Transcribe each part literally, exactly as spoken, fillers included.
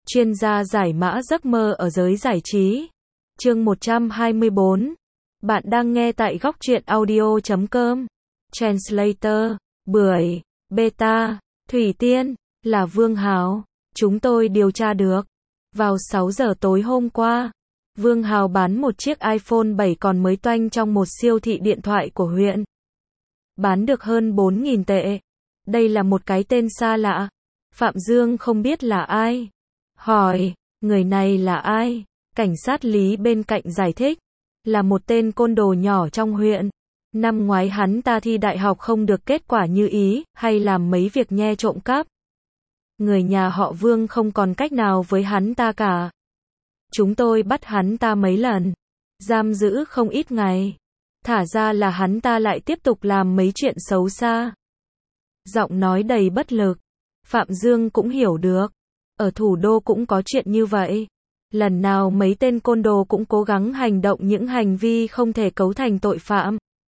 chuyên gia giải mã giấc mơ ở giới giải trí. Chương một trăm hai mươi bốn. Bạn đang nghe tại góc truyện audio chấm com. Translator, Bưởi, Beta, Thủy Tiên, là Vương Hào. Chúng tôi điều tra được. Vào sáu giờ tối hôm qua, Vương Hào bán một chiếc iPhone bảy còn mới toanh trong một siêu thị điện thoại của huyện. Bán được hơn bốn nghìn tệ. Đây là một cái tên xa lạ. Phạm Dương không biết là ai. Hỏi, người này là ai? Cảnh sát Lý bên cạnh giải thích. Là một tên côn đồ nhỏ trong huyện. Năm ngoái hắn ta thi đại học không được kết quả như ý, hay làm mấy việc nhe trộm cắp. Người nhà họ Vương không còn cách nào với hắn ta cả. Chúng tôi bắt hắn ta mấy lần. Giam giữ không ít ngày. Thả ra là hắn ta lại tiếp tục làm mấy chuyện xấu xa. Giọng nói đầy bất lực. Phạm Dương cũng hiểu được. Ở thủ đô cũng có chuyện như vậy. Lần nào mấy tên côn đồ cũng cố gắng hành động những hành vi không thể cấu thành tội phạm.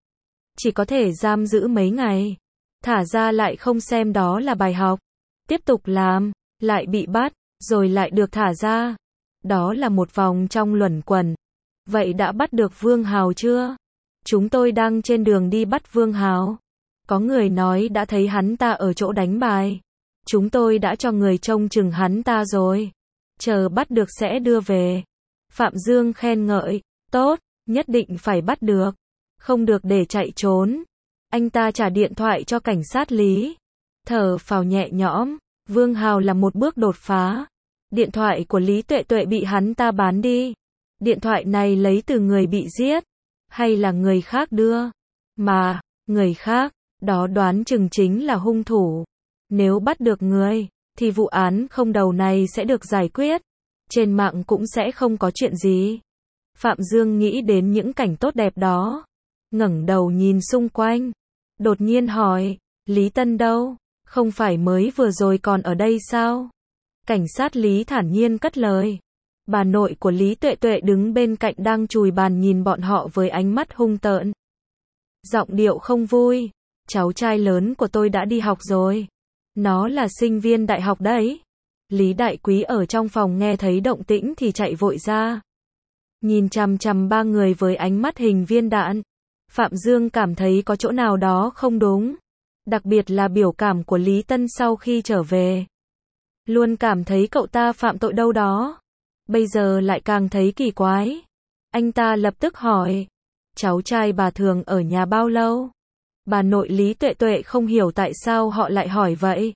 Chỉ có thể giam giữ mấy ngày. Thả ra lại không xem đó là bài học. Tiếp tục làm, lại bị bắt, rồi lại được thả ra. Đó là một vòng trong luẩn quẩn. Vậy đã bắt được Vương Hào chưa? Chúng tôi đang trên đường đi bắt Vương Hào. Có người nói đã thấy hắn ta ở chỗ đánh bài. Chúng tôi đã cho người trông chừng hắn ta rồi. Chờ bắt được sẽ đưa về. Phạm Dương khen ngợi. Tốt, nhất định phải bắt được. Không được để chạy trốn. Anh ta trả điện thoại cho cảnh sát Lý. Thở phào nhẹ nhõm. Vương Hào là một bước đột phá. Điện thoại của Lý Tuệ Tuệ bị hắn ta bán đi. Điện thoại này lấy từ người bị giết. Hay là người khác đưa? Mà, người khác, đó đoán chừng chính là hung thủ. Nếu bắt được người, thì vụ án không đầu này sẽ được giải quyết. Trên mạng cũng sẽ không có chuyện gì. Phạm Dương nghĩ đến những cảnh tốt đẹp đó. Ngẩng đầu nhìn xung quanh. Đột nhiên hỏi, Lý Tân đâu? Không phải mới vừa rồi còn ở đây sao? Cảnh sát Lý thản nhiên cất lời. Bà nội của Lý Tuệ Tuệ đứng bên cạnh đang chùi bàn nhìn bọn họ với ánh mắt hung tợn. Giọng điệu không vui. Cháu trai lớn của tôi đã đi học rồi. Nó là sinh viên đại học đấy. Lý Đại Quý ở trong phòng nghe thấy động tĩnh thì chạy vội ra. Nhìn chằm chằm ba người với ánh mắt hình viên đạn. Phạm Dương cảm thấy có chỗ nào đó không đúng. Đặc biệt là biểu cảm của Lý Tân sau khi trở về. Luôn cảm thấy cậu ta phạm tội đâu đó. Bây giờ lại càng thấy kỳ quái. Anh ta lập tức hỏi. Cháu trai bà thường ở nhà bao lâu? Bà nội Lý Tuệ Tuệ không hiểu tại sao họ lại hỏi vậy.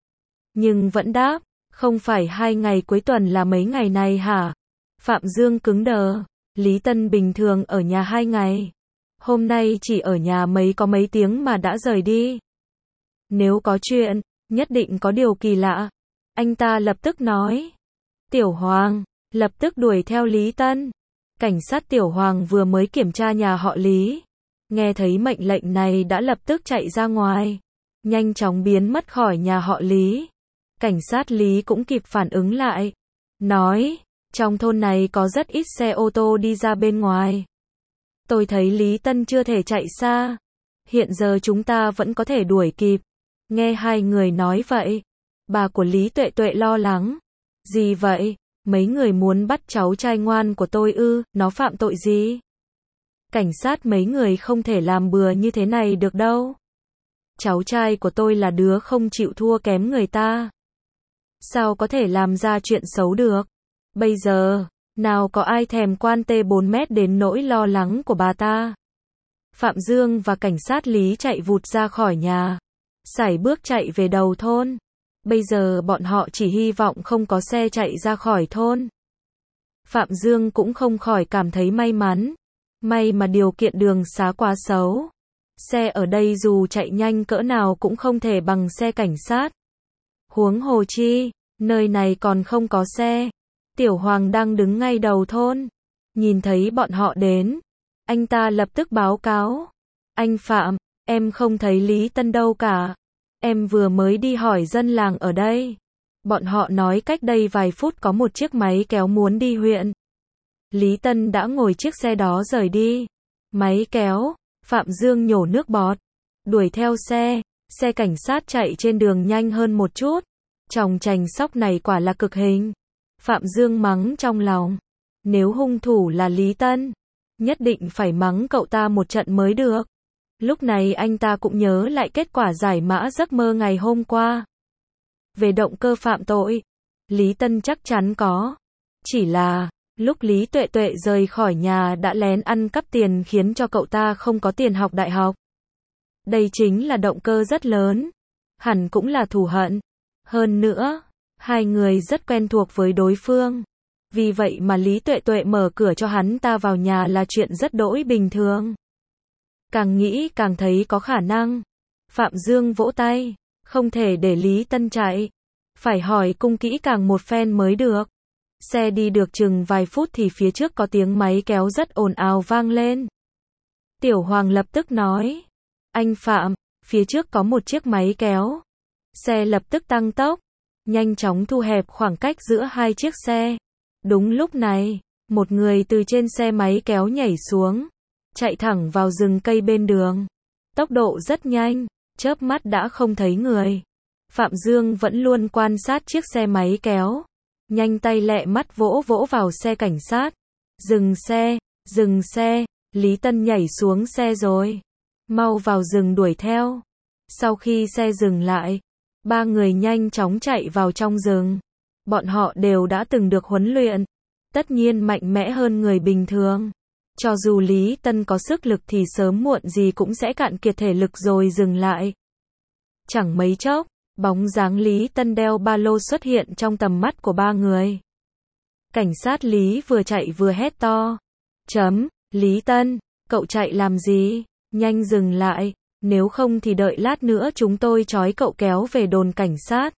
Nhưng vẫn đáp. Không phải hai ngày cuối tuần là mấy ngày này hả? Phạm Dương cứng đờ. Lý Tân bình thường ở nhà hai ngày. Hôm nay chỉ ở nhà mấy có mấy tiếng mà đã rời đi. Nếu có chuyện, nhất định có điều kỳ lạ. Anh ta lập tức nói. Tiểu Hoàng, lập tức đuổi theo Lý Tân. Cảnh sát Tiểu Hoàng vừa mới kiểm tra nhà họ Lý. Nghe thấy mệnh lệnh này đã lập tức chạy ra ngoài. Nhanh chóng biến mất khỏi nhà họ Lý. Cảnh sát Lý cũng kịp phản ứng lại. Nói, trong thôn này có rất ít xe ô tô đi ra bên ngoài. Tôi thấy Lý Tân chưa thể chạy xa. Hiện giờ chúng ta vẫn có thể đuổi kịp. Nghe hai người nói vậy. Bà của Lý Tuệ Tuệ lo lắng. Gì vậy? Mấy người muốn bắt cháu trai ngoan của tôi ư? Nó phạm tội gì? Cảnh sát mấy người không thể làm bừa như thế này được đâu. Cháu trai của tôi là đứa không chịu thua kém người ta. Sao có thể làm ra chuyện xấu được? Bây giờ, nào có ai thèm quan tê bốn mét đến nỗi lo lắng của bà ta. Phạm Dương và cảnh sát Lý chạy vụt ra khỏi nhà. Sải bước chạy về đầu thôn. Bây giờ bọn họ chỉ hy vọng không có xe chạy ra khỏi thôn. Phạm Dương cũng không khỏi cảm thấy may mắn. May mà điều kiện đường xá quá xấu. Xe ở đây dù chạy nhanh cỡ nào cũng không thể bằng xe cảnh sát. Huống hồ chi, nơi này còn không có xe. Tiểu Hoàng đang đứng ngay đầu thôn. Nhìn thấy bọn họ đến. Anh ta lập tức báo cáo. Anh Phạm, em không thấy Lý Tân đâu cả. Em vừa mới đi hỏi dân làng ở đây. Bọn họ nói cách đây vài phút có một chiếc máy kéo muốn đi huyện. Lý Tân đã ngồi chiếc xe đó rời đi. Máy kéo, Phạm Dương nhổ nước bọt. Đuổi theo xe, xe cảnh sát chạy trên đường nhanh hơn một chút. Chòng chành sóc này quả là cực hình. Phạm Dương mắng trong lòng. Nếu hung thủ là Lý Tân, nhất định phải mắng cậu ta một trận mới được. Lúc này anh ta cũng nhớ lại kết quả giải mã giấc mơ ngày hôm qua. Về động cơ phạm tội, Lý Tân chắc chắn có. Chỉ là, lúc Lý Tuệ Tuệ rời khỏi nhà đã lén ăn cắp tiền khiến cho cậu ta không có tiền học đại học. Đây chính là động cơ rất lớn. Hẳn cũng là thù hận. Hơn nữa, hai người rất quen thuộc với đối phương. Vì vậy mà Lý Tuệ Tuệ mở cửa cho hắn ta vào nhà là chuyện rất đỗi bình thường. Càng nghĩ càng thấy có khả năng. Phạm Dương vỗ tay. Không thể để Lý Tân chạy. Phải hỏi cung kỹ càng một phen mới được. Xe đi được chừng vài phút thì phía trước có tiếng máy kéo rất ồn ào vang lên. Tiểu Hoàng lập tức nói. Anh Phạm, phía trước có một chiếc máy kéo. Xe lập tức tăng tốc. Nhanh chóng thu hẹp khoảng cách giữa hai chiếc xe. Đúng lúc này, một người từ trên xe máy kéo nhảy xuống. Chạy thẳng vào rừng cây bên đường. Tốc độ rất nhanh, chớp mắt đã không thấy người. Phạm Dương vẫn luôn quan sát chiếc xe máy kéo. Nhanh tay lẹ mắt vỗ vỗ vào xe cảnh sát. Dừng xe, dừng xe, Lý Tân nhảy xuống xe rồi. Mau vào rừng đuổi theo. Sau khi xe dừng lại, ba người nhanh chóng chạy vào trong rừng. Bọn họ đều đã từng được huấn luyện. Tất nhiên mạnh mẽ hơn người bình thường. Cho dù Lý Tân có sức lực thì sớm muộn gì cũng sẽ cạn kiệt thể lực rồi dừng lại. Chẳng mấy chốc, bóng dáng Lý Tân đeo ba lô xuất hiện trong tầm mắt của ba người. Cảnh sát Lý vừa chạy vừa hét to. Chấm, Lý Tân, cậu chạy làm gì? Nhanh dừng lại, nếu không thì đợi lát nữa chúng tôi trói cậu kéo về đồn cảnh sát.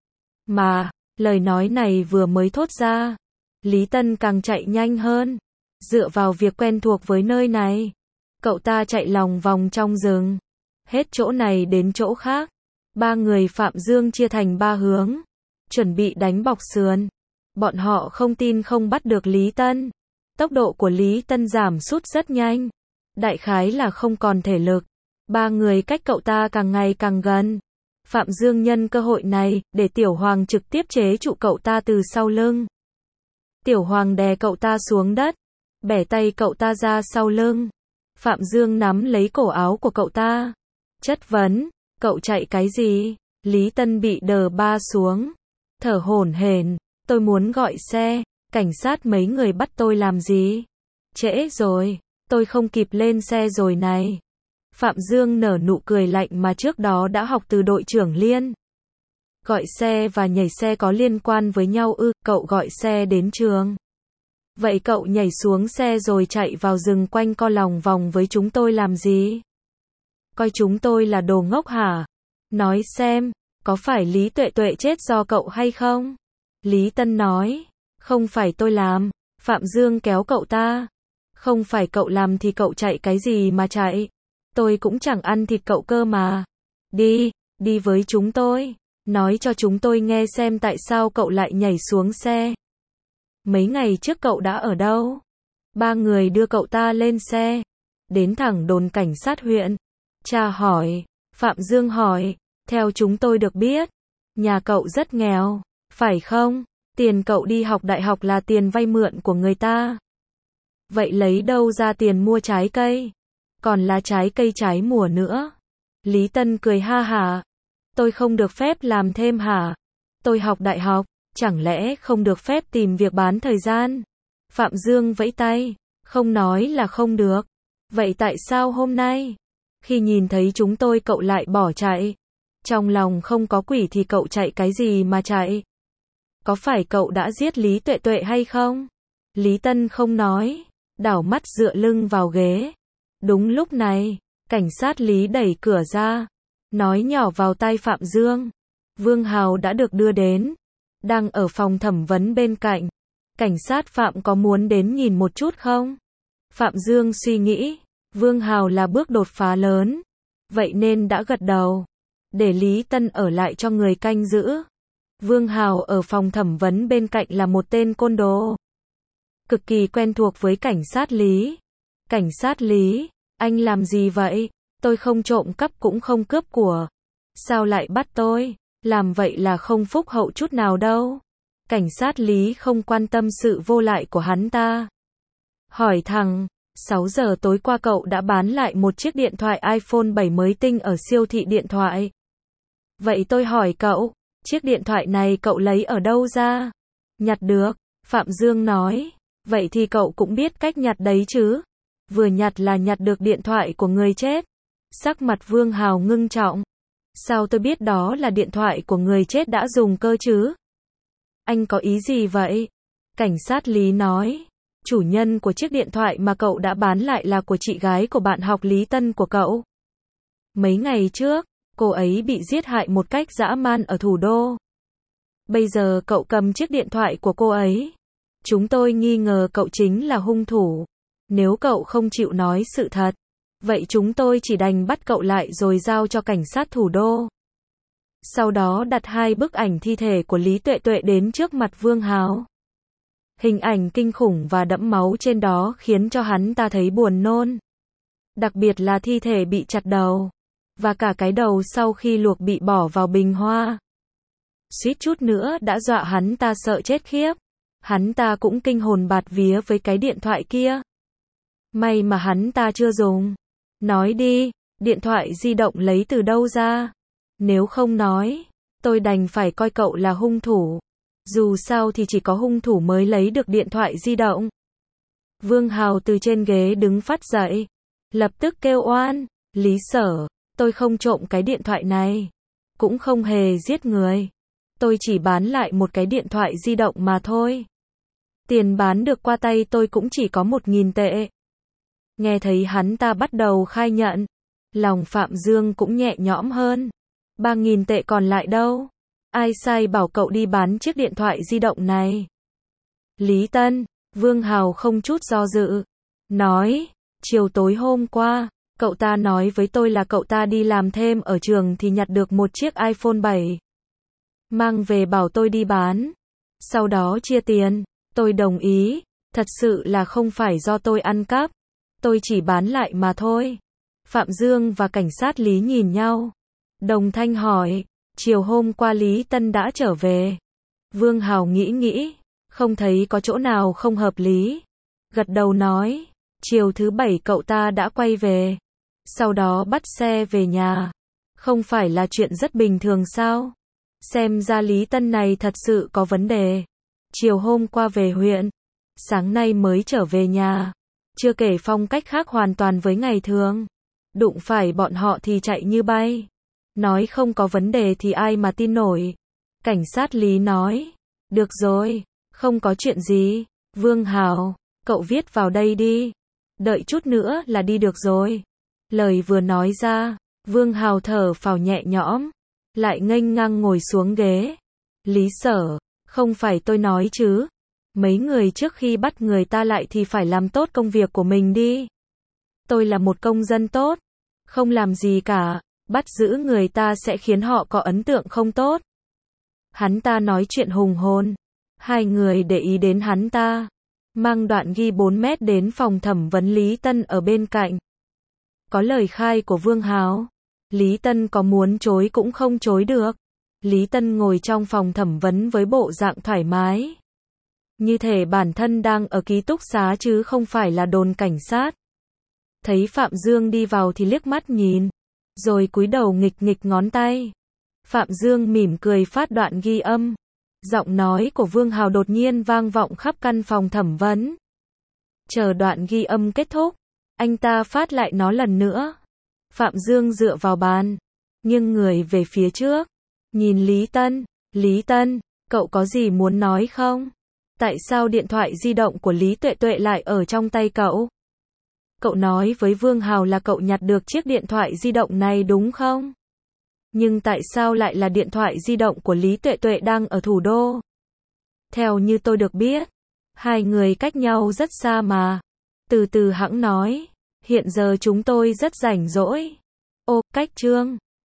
Mà, lời nói này vừa mới thốt ra, Lý Tân càng chạy nhanh hơn. Dựa vào việc quen thuộc với nơi này, cậu ta chạy lòng vòng trong rừng. Hết chỗ này đến chỗ khác. Ba người Phạm Dương chia thành ba hướng. Chuẩn bị đánh bọc sườn. Bọn họ không tin không bắt được Lý Tân. Tốc độ của Lý Tân giảm sút rất nhanh. Đại khái là không còn thể lực. Ba người cách cậu ta càng ngày càng gần. Phạm Dương nhân cơ hội này, để Tiểu Hoàng trực tiếp chế trụ cậu ta từ sau lưng. Tiểu Hoàng đè cậu ta xuống đất. Bẻ tay cậu ta ra sau lưng. Phạm Dương nắm lấy cổ áo của cậu ta. Chất vấn, cậu chạy cái gì? Lý Tân bị đờ ba xuống. Thở hổn hển, tôi muốn gọi xe. Cảnh sát mấy người bắt tôi làm gì? Trễ rồi, tôi không kịp lên xe rồi này. Phạm Dương nở nụ cười lạnh mà trước đó đã học từ đội trưởng Liên. Gọi xe và nhảy xe có liên quan với nhau ư? Cậu gọi xe đến trường. Vậy cậu nhảy xuống xe rồi chạy vào rừng quanh co lòng vòng với chúng tôi làm gì? Coi chúng tôi là đồ ngốc hả? Nói xem, có phải Lý Tuệ Tuệ chết do cậu hay không? Lý Tân nói, không phải tôi làm. Phạm Dương kéo cậu ta. Không phải cậu làm thì cậu chạy cái gì mà chạy? Tôi cũng chẳng ăn thịt cậu cơ mà. Đi, đi với chúng tôi. Nói cho chúng tôi nghe xem tại sao cậu lại nhảy xuống xe. Mấy ngày trước cậu đã ở đâu? Ba người đưa cậu ta lên xe. Đến thẳng đồn cảnh sát huyện. Cha hỏi. Phạm Dương hỏi. Theo chúng tôi được biết, nhà cậu rất nghèo, phải không? Tiền cậu đi học đại học là tiền vay mượn của người ta. Vậy lấy đâu ra tiền mua trái cây? Còn là trái cây trái mùa nữa. Lý Tân cười ha hả. Tôi không được phép làm thêm hả? Tôi học đại học, chẳng lẽ không được phép tìm việc bán thời gian? Phạm Dương vẫy tay. Không nói là không được. Vậy tại sao hôm nay, khi nhìn thấy chúng tôi cậu lại bỏ chạy? Trong lòng không có quỷ thì cậu chạy cái gì mà chạy? Có phải cậu đã giết Lý Tuệ Tuệ hay không? Lý Tân không nói, đảo mắt dựa lưng vào ghế. Đúng lúc này, cảnh sát Lý đẩy cửa ra, nói nhỏ vào tai Phạm Dương. Vương Hào đã được đưa đến, đang ở phòng thẩm vấn bên cạnh. Cảnh sát Phạm có muốn đến nhìn một chút không? Phạm Dương suy nghĩ, Vương Hào là bước đột phá lớn, vậy nên đã gật đầu. Để Lý Tân ở lại cho người canh giữ. Vương Hào ở phòng thẩm vấn bên cạnh là một tên côn đồ. Cực kỳ quen thuộc với cảnh sát Lý. Cảnh sát Lý, anh làm gì vậy? Tôi không trộm cắp cũng không cướp của. Sao lại bắt tôi? Làm vậy là không phúc hậu chút nào đâu. Cảnh sát Lý không quan tâm sự vô lại của hắn ta. Hỏi thẳng, sáu giờ tối qua cậu đã bán lại một chiếc điện thoại iPhone bảy mới tinh ở siêu thị điện thoại. Vậy tôi hỏi cậu, chiếc điện thoại này cậu lấy ở đâu ra? Nhặt được, Phạm Dương nói. Vậy thì cậu cũng biết cách nhặt đấy chứ? Vừa nhặt là nhặt được điện thoại của người chết. Sắc mặt Vương Hào ngưng trọng. Sao tôi biết đó là điện thoại của người chết đã dùng cơ chứ? Anh có ý gì vậy? Cảnh sát Lý nói. Chủ nhân của chiếc điện thoại mà cậu đã bán lại là của chị gái của bạn học Lý Tân của cậu. Mấy ngày trước, cô ấy bị giết hại một cách dã man ở thủ đô. Bây giờ cậu cầm chiếc điện thoại của cô ấy. Chúng tôi nghi ngờ cậu chính là hung thủ. Nếu cậu không chịu nói sự thật, vậy chúng tôi chỉ đành bắt cậu lại rồi giao cho cảnh sát thủ đô. Sau đó đặt hai bức ảnh thi thể của Lý Tuệ Tuệ đến trước mặt Vương Hào. Hình ảnh kinh khủng và đẫm máu trên đó khiến cho hắn ta thấy buồn nôn. Đặc biệt là thi thể bị chặt đầu. Và cả cái đầu sau khi luộc bị bỏ vào bình hoa. Suýt chút nữa đã dọa hắn ta sợ chết khiếp. Hắn ta cũng kinh hồn bạt vía với cái điện thoại kia. May mà hắn ta chưa dùng. Nói đi, điện thoại di động lấy từ đâu ra? Nếu không nói, tôi đành phải coi cậu là hung thủ. Dù sao thì chỉ có hung thủ mới lấy được điện thoại di động. Vương Hào từ trên ghế đứng phát dậy. Lập tức kêu oan. Lý Sở, tôi không trộm cái điện thoại này. Cũng không hề giết người. Tôi chỉ bán lại một cái điện thoại di động mà thôi. Tiền bán được qua tay tôi cũng chỉ có một nghìn tệ. Nghe thấy hắn ta bắt đầu khai nhận. Lòng Phạm Dương cũng nhẹ nhõm hơn. Ba nghìn tệ còn lại đâu? Ai sai bảo cậu đi bán chiếc điện thoại di động này? Lý Tân, Vương Hào không chút do dự. Nói, chiều tối hôm qua, cậu ta nói với tôi là cậu ta đi làm thêm ở trường thì nhặt được một chiếc iPhone bảy. Mang về bảo tôi đi bán. Sau đó chia tiền. Tôi đồng ý. Thật sự là không phải do tôi ăn cắp. Tôi chỉ bán lại mà thôi. Phạm Dương và cảnh sát Lý nhìn nhau. Đồng thanh hỏi. Chiều hôm qua Lý Tân đã trở về. Vương Hào nghĩ nghĩ. Không thấy có chỗ nào không hợp lý. Gật đầu nói. Chiều thứ bảy cậu ta đã quay về. Sau đó bắt xe về nhà. Không phải là chuyện rất bình thường sao? Xem ra Lý Tân này thật sự có vấn đề. Chiều hôm qua về huyện. Sáng nay mới trở về nhà. Chưa kể phong cách khác hoàn toàn với ngày thường. Đụng phải bọn họ thì chạy như bay. Nói không có vấn đề thì ai mà tin nổi. Cảnh sát Lý nói. Được rồi, không có chuyện gì. Vương Hào, cậu viết vào đây đi. Đợi chút nữa là đi được rồi. Lời vừa nói ra, Vương Hào thở phào nhẹ nhõm. Lại nghênh ngang ngồi xuống ghế. Lý Sở, không phải tôi nói chứ. Mấy người trước khi bắt người ta lại thì phải làm tốt công việc của mình đi. Tôi là một công dân tốt. Không làm gì cả. Bắt giữ người ta sẽ khiến họ có ấn tượng không tốt. Hắn ta nói chuyện hùng hồn. Hai người để ý đến hắn ta. Mang đoạn ghi bốn mét đến phòng thẩm vấn Lý Tân ở bên cạnh. Có lời khai của Vương Hào. Lý Tân có muốn chối cũng không chối được. Lý Tân ngồi trong phòng thẩm vấn với bộ dạng thoải mái. Như thể bản thân đang ở ký túc xá chứ không phải là đồn cảnh sát. Thấy Phạm Dương đi vào thì liếc mắt nhìn. Rồi cúi đầu nghịch nghịch ngón tay. Phạm Dương mỉm cười phát đoạn ghi âm. Giọng nói của Vương Hào đột nhiên vang vọng khắp căn phòng thẩm vấn. Chờ đoạn ghi âm kết thúc, anh ta phát lại nó lần nữa. Phạm Dương dựa vào bàn, nghiêng người về phía trước, nhìn Lý Tân. Lý Tân, cậu có gì muốn nói không? Tại sao điện thoại di động của Lý Tuệ Tuệ lại ở trong tay cậu? Cậu nói với Vương Hào là cậu nhặt được chiếc điện thoại di động này đúng không? Nhưng tại sao lại là điện thoại di động của Lý Tuệ Tuệ đang ở thủ đô? Theo như tôi được biết, hai người cách nhau rất xa mà. Từ từ hãng nói, hiện giờ chúng tôi rất rảnh rỗi. Ô, cách chương.